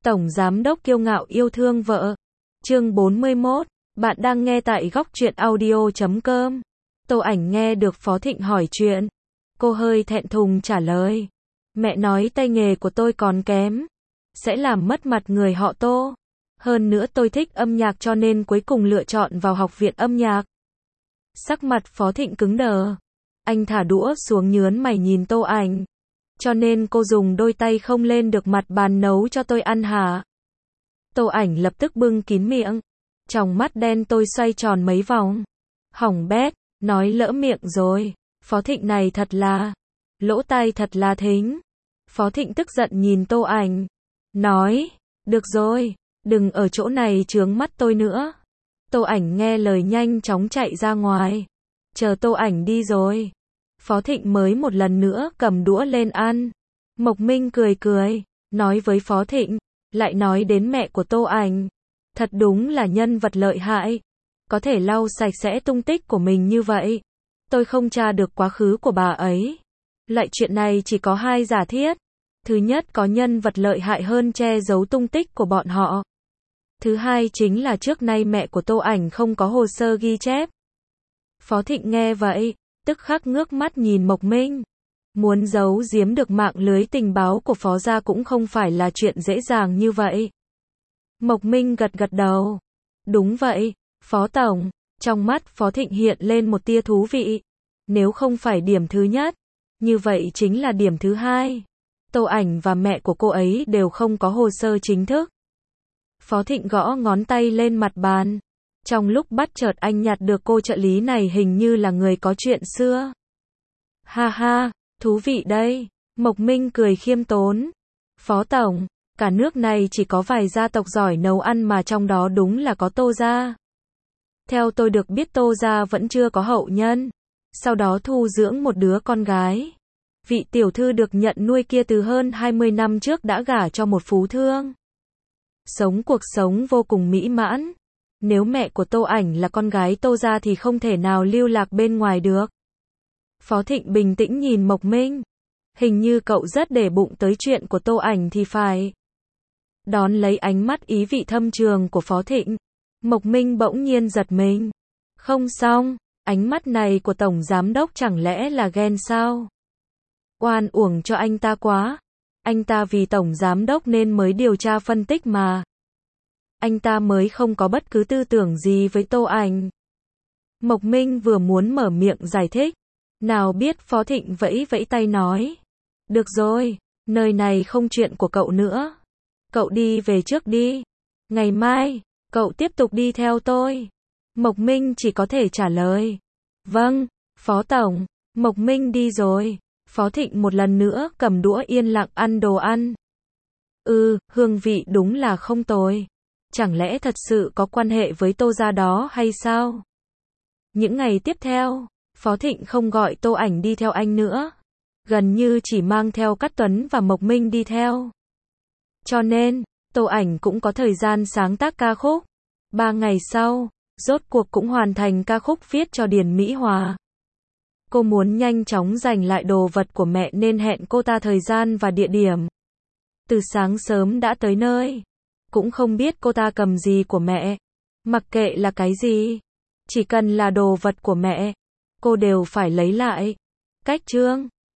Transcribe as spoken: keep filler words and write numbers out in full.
Tổng giám đốc kiêu ngạo yêu thương vợ. Chương bốn mươi mốt. Bạn đang nghe tại góc truyện audio chấm com. Tô Ảnh nghe được Phó Thịnh hỏi chuyện. Cô hơi thẹn thùng trả lời. Mẹ nói tay nghề của tôi còn kém. Sẽ làm mất mặt người họ Tô. Hơn nữa tôi thích âm nhạc cho nên cuối cùng lựa chọn vào học viện âm nhạc. Sắc mặt Phó Thịnh cứng đờ. Anh thả đũa xuống nhớn mày nhìn Tô Ảnh. Cho nên cô dùng đôi tay không lên được mặt bàn nấu cho tôi ăn hả? Tô Ảnh lập tức bưng kín miệng. Tròng mắt đen tôi xoay tròn mấy vòng. Hỏng bét, nói lỡ miệng rồi. Phó Thịnh này thật là... lỗ tai thật là thính. Phó Thịnh tức giận nhìn Tô Ảnh. Nói, được rồi, đừng ở chỗ này chướng mắt tôi nữa. Tô Ảnh nghe lời nhanh chóng chạy ra ngoài. Chờ Tô Ảnh đi rồi. Phó Thịnh mới một lần nữa cầm đũa lên ăn. Mộc Minh cười cười, nói với Phó Thịnh, lại nói đến mẹ của Tô Ảnh. Thật đúng là nhân vật lợi hại. Có thể lau sạch sẽ tung tích của mình như vậy. Tôi không tra được quá khứ của bà ấy. Loại chuyện này chỉ có hai giả thiết. Thứ nhất có nhân vật lợi hại hơn che giấu tung tích của bọn họ. Thứ hai chính là trước nay mẹ của Tô Ảnh không có hồ sơ ghi chép. Phó Thịnh nghe vậy, tức khắc ngước mắt nhìn Mộc Minh. Muốn giấu giếm được mạng lưới tình báo của Phó gia cũng không phải là chuyện dễ dàng như vậy. Mộc Minh gật gật đầu. Đúng vậy, Phó Tổng. Trong mắt Phó Thịnh hiện lên một tia thú vị. Nếu không phải điểm thứ nhất, như vậy chính là điểm thứ hai. Tô Ảnh và mẹ của cô ấy đều không có hồ sơ chính thức. Phó Thịnh gõ ngón tay lên mặt bàn. Trong lúc bắt chợt anh nhặt được cô trợ lý này hình như là người có chuyện xưa. Ha ha, thú vị đây. Mộc Minh cười khiêm tốn. Phó Tổng, cả nước này chỉ có vài gia tộc giỏi nấu ăn mà trong đó đúng là có Tô gia. Theo tôi được biết Tô gia vẫn chưa có hậu nhân. Sau đó thu dưỡng một đứa con gái. Vị tiểu thư được nhận nuôi kia từ hơn hai mươi năm trước đã gả cho một phú thương. Sống cuộc sống vô cùng mỹ mãn. Nếu mẹ của Tô Ảnh là con gái Tô gia thì không thể nào lưu lạc bên ngoài được. Phó Thịnh bình tĩnh nhìn Mộc Minh. Hình như cậu rất để bụng tới chuyện của Tô Ảnh thì phải. Đón lấy ánh mắt ý vị thâm trường của Phó Thịnh. Mộc Minh bỗng nhiên giật mình. Không xong, ánh mắt này của Tổng Giám Đốc chẳng lẽ là ghen sao? Oan uổng cho anh ta quá. Anh ta vì Tổng Giám Đốc nên mới điều tra phân tích mà. Anh ta mới không có bất cứ tư tưởng gì với Tô Ảnh. Mộc Minh vừa muốn mở miệng giải thích. Nào biết Phó Thịnh vẫy vẫy tay nói. Được rồi, nơi này không chuyện của cậu nữa. Cậu đi về trước đi. Ngày mai, cậu tiếp tục đi theo tôi. Mộc Minh chỉ có thể trả lời. Vâng, Phó Tổng. Mộc Minh đi rồi. Phó Thịnh một lần nữa cầm đũa yên lặng ăn đồ ăn. Ừ, hương vị đúng là không tồi. Chẳng lẽ thật sự có quan hệ với Tô gia đó hay sao? Những ngày tiếp theo, Phó Thịnh không gọi Tô Ảnh đi theo anh nữa. Gần như chỉ mang theo Cát Tuấn và Mộc Minh đi theo. Cho nên, Tô Ảnh cũng có thời gian sáng tác ca khúc. Ba ngày sau, rốt cuộc cũng hoàn thành ca khúc viết cho Điền Mỹ Hòa. Cô muốn nhanh chóng giành lại đồ vật của mẹ nên hẹn cô ta thời gian và địa điểm. Từ sáng sớm đã tới nơi. Cũng không biết cô ta cầm gì của mẹ. Mặc kệ là cái gì. Chỉ cần là đồ vật của mẹ, cô đều phải lấy lại. Cách chương